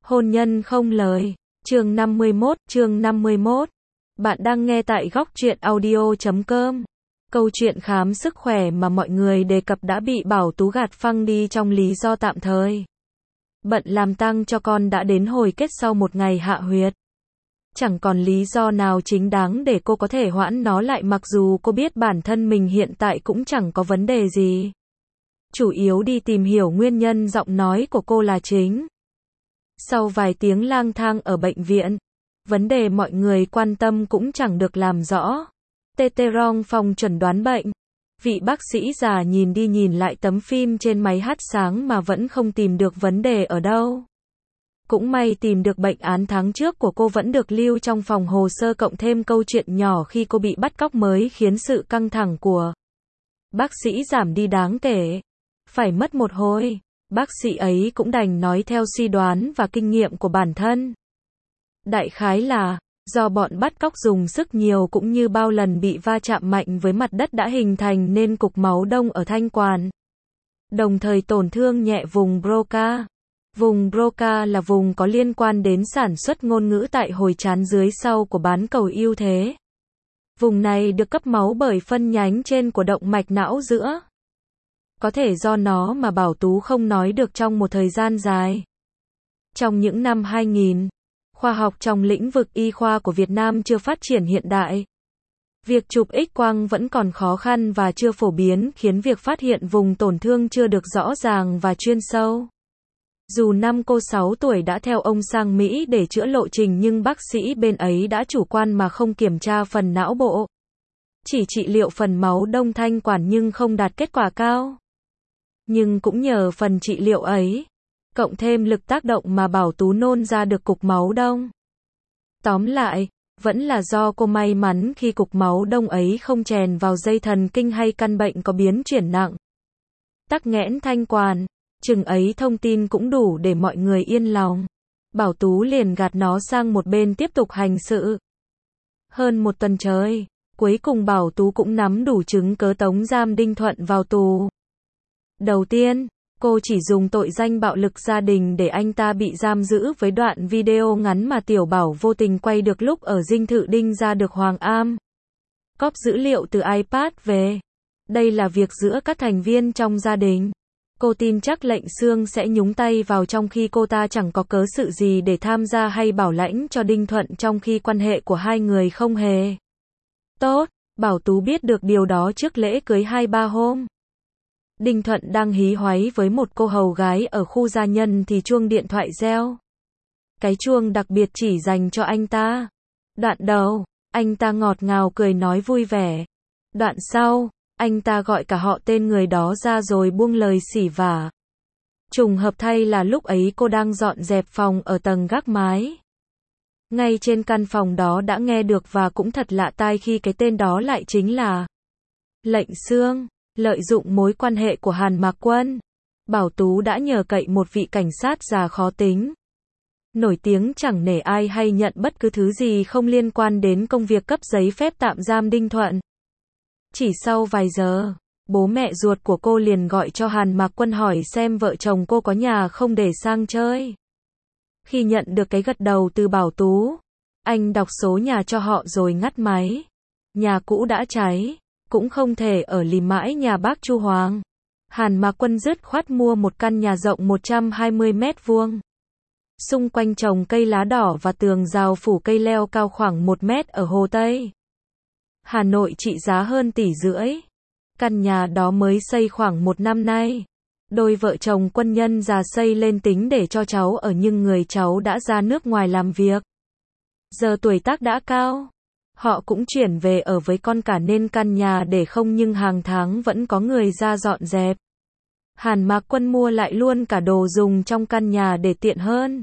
Hôn nhân không lời. Chương 51. Bạn đang nghe tại góc truyện audio.com. Câu chuyện khám sức khỏe mà mọi người đề cập đã bị Bảo Tú gạt phăng đi trong lý do tạm thời. Bận làm tang cho con đã đến hồi kết sau một ngày hạ huyệt. Chẳng còn lý do nào chính đáng để cô có thể hoãn nó lại, mặc dù cô biết bản thân mình hiện tại cũng chẳng có vấn đề gì. Chủ yếu đi tìm hiểu nguyên nhân giọng nói của cô là chính. Sau vài tiếng lang thang ở bệnh viện, vấn đề mọi người quan tâm cũng chẳng được làm rõ. Teterong phòng chẩn đoán bệnh. Vị bác sĩ già nhìn đi nhìn lại tấm phim trên máy hát sáng mà vẫn không tìm được vấn đề ở đâu. Cũng may tìm được bệnh án tháng trước của cô vẫn được lưu trong phòng hồ sơ, cộng thêm câu chuyện nhỏ khi cô bị bắt cóc mới khiến sự căng thẳng của bác sĩ giảm đi đáng kể. Phải mất một hồi, bác sĩ ấy cũng đành nói theo suy đoán và kinh nghiệm của bản thân. Đại khái là, do bọn bắt cóc dùng sức nhiều cũng như bao lần bị va chạm mạnh với mặt đất đã hình thành nên cục máu đông ở thanh quản. Đồng thời tổn thương nhẹ vùng Broca. Vùng Broca là vùng có liên quan đến sản xuất ngôn ngữ tại hồi trán dưới sau của bán cầu ưu thế. Vùng này được cấp máu bởi phân nhánh trên của động mạch não giữa. Có thể do nó mà Bảo Tú không nói được trong một thời gian dài. Trong những năm 2000, khoa học trong lĩnh vực y khoa của Việt Nam chưa phát triển hiện đại. Việc chụp X-quang vẫn còn khó khăn và chưa phổ biến, khiến việc phát hiện vùng tổn thương chưa được rõ ràng và chuyên sâu. Dù năm cô 6 tuổi đã theo ông sang Mỹ để chữa lộ trình, nhưng bác sĩ bên ấy đã chủ quan mà không kiểm tra phần não bộ. Chỉ trị liệu phần máu đông thanh quản nhưng không đạt kết quả cao. Nhưng cũng nhờ phần trị liệu ấy, cộng thêm lực tác động mà Bảo Tú nôn ra được cục máu đông. Tóm lại, vẫn là do cô may mắn khi cục máu đông ấy không chèn vào dây thần kinh hay căn bệnh có biến chuyển nặng. Tắc nghẽn thanh quản, chừng ấy thông tin cũng đủ để mọi người yên lòng. Bảo Tú liền gạt nó sang một bên tiếp tục hành sự. Hơn một tuần trời, cuối cùng Bảo Tú cũng nắm đủ chứng cớ tống giam Đinh Thuận vào tù. Đầu tiên, cô chỉ dùng tội danh bạo lực gia đình để anh ta bị giam giữ với đoạn video ngắn mà Tiểu Bảo vô tình quay được lúc ở dinh thự Đinh ra được Hoàng Am. Cóp dữ liệu từ iPad về. Đây là việc giữa các thành viên trong gia đình. Cô tin chắc lệnh xương sẽ nhúng tay vào trong khi cô ta chẳng có cớ sự gì để tham gia hay bảo lãnh cho Đinh Thuận, trong khi quan hệ của hai người không hề tốt. Bảo Tú biết được điều đó trước lễ cưới 2-3 hôm. Đinh Thuận đang hí hoáy với một cô hầu gái ở khu gia nhân thì chuông điện thoại reo. Cái chuông đặc biệt chỉ dành cho anh ta. Đoạn đầu, anh ta ngọt ngào cười nói vui vẻ. Đoạn sau, anh ta gọi cả họ tên người đó ra rồi buông lời xỉ vả. Trùng hợp thay là lúc ấy cô đang dọn dẹp phòng ở tầng gác mái. Ngay trên căn phòng đó đã nghe được, và cũng thật lạ tai khi cái tên đó lại chính là Lệnh Xương. Lợi dụng mối quan hệ của Hàn Mạc Quân, Bảo Tú đã nhờ cậy một vị cảnh sát già khó tính, nổi tiếng chẳng nể ai hay nhận bất cứ thứ gì không liên quan đến công việc cấp giấy phép tạm giam Đinh Thuận. Chỉ sau vài giờ, bố mẹ ruột của cô liền gọi cho Hàn Mạc Quân hỏi xem vợ chồng cô có nhà không để sang chơi. Khi nhận được cái gật đầu từ Bảo Tú, anh đọc số nhà cho họ rồi ngắt máy. Nhà cũ đã cháy, cũng không thể ở lì mãi nhà bác Chu Hoàng. Hàn Mạc Quân dứt khoát mua một căn nhà rộng 120 mét vuông. Xung quanh trồng cây lá đỏ và tường rào phủ cây leo cao khoảng 1 mét ở Hồ Tây, Hà Nội, trị giá hơn 1,5 tỷ. Căn nhà đó mới xây khoảng 1 năm nay. Đôi vợ chồng quân nhân già xây lên tính để cho cháu ở, nhưng người cháu đã ra nước ngoài làm việc. Giờ tuổi tác đã cao. Họ cũng chuyển về ở với con cả nên căn nhà để không, nhưng hàng tháng vẫn có người ra dọn dẹp. Hàn Mạc Quân mua lại luôn cả đồ dùng trong căn nhà để tiện hơn.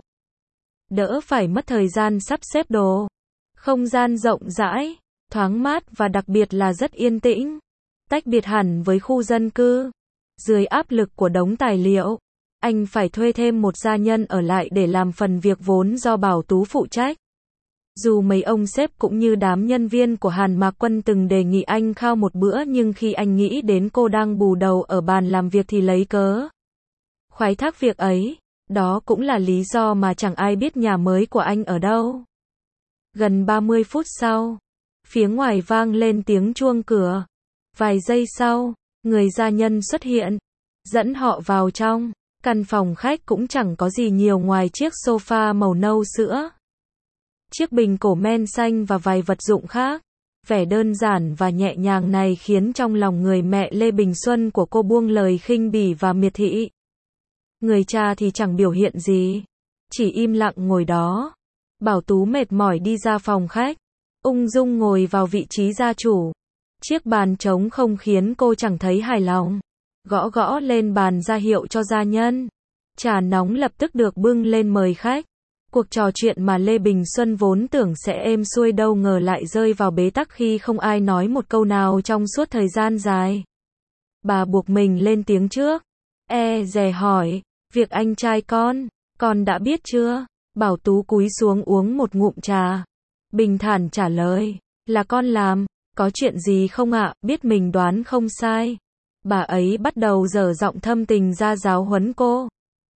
Đỡ phải mất thời gian sắp xếp đồ. Không gian rộng rãi, thoáng mát và đặc biệt là rất yên tĩnh. Tách biệt hẳn với khu dân cư. Dưới áp lực của đống tài liệu, anh phải thuê thêm một gia nhân ở lại để làm phần việc vốn do Bảo Tú phụ trách. Dù mấy ông sếp cũng như đám nhân viên của Hàn Mạc Quân từng đề nghị anh khao một bữa, nhưng khi anh nghĩ đến cô đang bù đầu ở bàn làm việc thì lấy cớ khoái thác việc ấy. Đó cũng là lý do mà chẳng ai biết nhà mới của anh ở đâu. Gần 30 phút sau, phía ngoài vang lên tiếng chuông cửa. Vài giây sau, người gia nhân xuất hiện, dẫn họ vào trong. Căn phòng khách cũng chẳng có gì nhiều ngoài chiếc sofa màu nâu sữa, chiếc bình cổ men xanh và vài vật dụng khác. Vẻ đơn giản và nhẹ nhàng này khiến trong lòng người mẹ Lê Bình Xuân của cô buông lời khinh bỉ và miệt thị. Người cha thì chẳng biểu hiện gì, chỉ im lặng ngồi đó. Bảo Tú mệt mỏi đi ra phòng khách, ung dung ngồi vào vị trí gia chủ. Chiếc bàn trống không khiến cô chẳng thấy hài lòng. Gõ gõ lên bàn ra hiệu cho gia nhân. Trà nóng lập tức được bưng lên mời khách. Cuộc trò chuyện mà Lê Bình Xuân vốn tưởng sẽ êm xuôi đâu ngờ lại rơi vào bế tắc khi không ai nói một câu nào trong suốt thời gian dài. Bà buộc mình lên tiếng trước. Dè hỏi, việc anh trai con đã biết chưa? Bảo Tú cúi xuống uống một ngụm trà. Bình thản trả lời, là con làm, có chuyện gì không ạ? Biết mình đoán không sai. Bà ấy bắt đầu dở giọng thâm tình ra giáo huấn cô.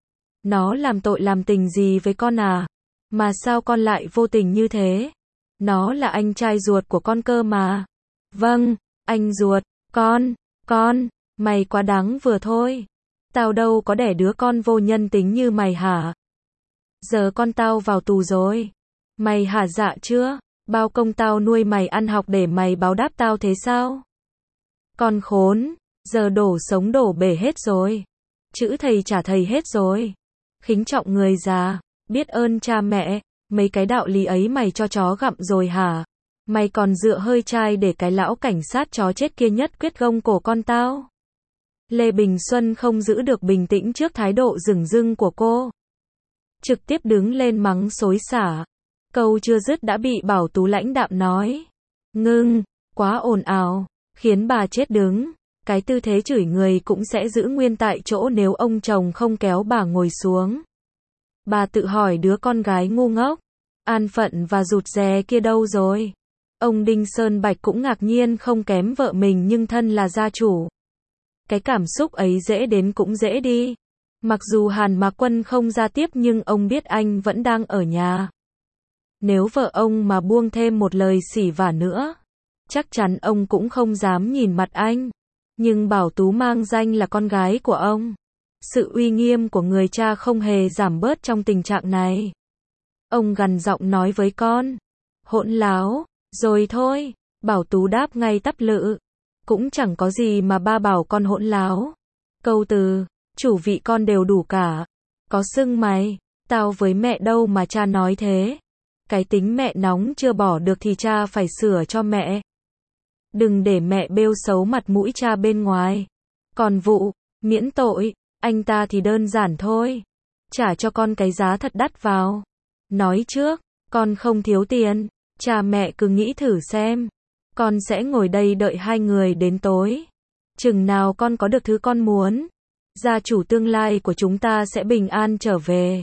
Nó làm tội làm tình gì với con à? Mà sao con lại vô tình như thế? Nó là anh trai ruột của con cơ mà. Vâng, anh ruột, con, mày quá đáng vừa thôi. Tao đâu có đẻ đứa con vô nhân tính như mày hả? Giờ con tao vào tù rồi. Mày hả dạ chưa? Bao công tao nuôi mày ăn học để mày báo đáp tao thế sao? Con khốn, giờ đổ sống đổ bể hết rồi. Chữ thầy trả thầy hết rồi. Khính trọng người già, biết ơn cha mẹ, mấy cái đạo lý ấy mày cho chó gặm rồi hả? Mày còn dựa hơi chai để cái lão cảnh sát chó chết kia nhất quyết gông cổ con tao. Lê Bình Xuân không giữ được bình tĩnh trước thái độ dửng dưng của cô. Trực tiếp đứng lên mắng xối xả. Câu chưa dứt đã bị Bảo Tú lãnh đạm nói. Ngưng, quá ồn ào, khiến bà chết đứng. Cái tư thế chửi người cũng sẽ giữ nguyên tại chỗ nếu ông chồng không kéo bà ngồi xuống. Bà tự hỏi đứa con gái ngu ngốc, an phận và rụt rè kia đâu rồi? Ông Đinh Sơn Bạch cũng ngạc nhiên không kém vợ mình nhưng thân là gia chủ. Cái cảm xúc ấy dễ đến cũng dễ đi. Mặc dù Hàn Mạc Quân không ra tiếp nhưng ông biết anh vẫn đang ở nhà. Nếu vợ ông mà buông thêm một lời xỉ vả nữa, chắc chắn ông cũng không dám nhìn mặt anh. Nhưng Bảo Tú mang danh là con gái của ông. Sự uy nghiêm của người cha không hề giảm bớt trong tình trạng này. Ông gằn giọng nói với con. Hỗn láo, rồi thôi. Bảo Tú đáp ngay tắp lự. Cũng chẳng có gì mà ba bảo con hỗn láo. Câu từ, chủ vị con đều đủ cả. Có xưng mày, tao với mẹ đâu mà cha nói thế. Cái tính mẹ nóng chưa bỏ được thì cha phải sửa cho mẹ. Đừng để mẹ bêu xấu mặt mũi cha bên ngoài. Còn vụ, miễn tội, anh ta thì đơn giản thôi. Trả cho con cái giá thật đắt vào. Nói trước, con không thiếu tiền. Cha mẹ cứ nghĩ thử xem. Con sẽ ngồi đây đợi hai người đến tối. Chừng nào con có được thứ con muốn, gia chủ tương lai của chúng ta sẽ bình an trở về.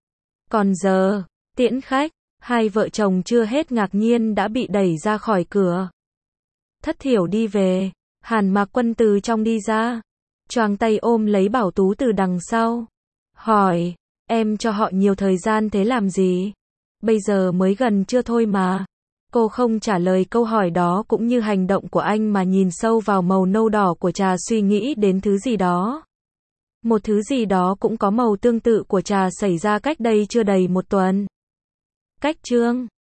Còn giờ, tiễn khách, hai vợ chồng chưa hết ngạc nhiên đã bị đẩy ra khỏi cửa. Thất thiểu đi về, Hàn Mạc Quân từ trong đi ra, choàng tay ôm lấy Bảo Tú từ đằng sau. Hỏi, em cho họ nhiều thời gian thế làm gì? Bây giờ mới gần trưa thôi mà. Cô không trả lời câu hỏi đó cũng như hành động của anh mà nhìn sâu vào màu nâu đỏ của trà suy nghĩ đến thứ gì đó. Một thứ gì đó cũng có màu tương tự của trà xảy ra cách đây chưa đầy một tuần. Cách chương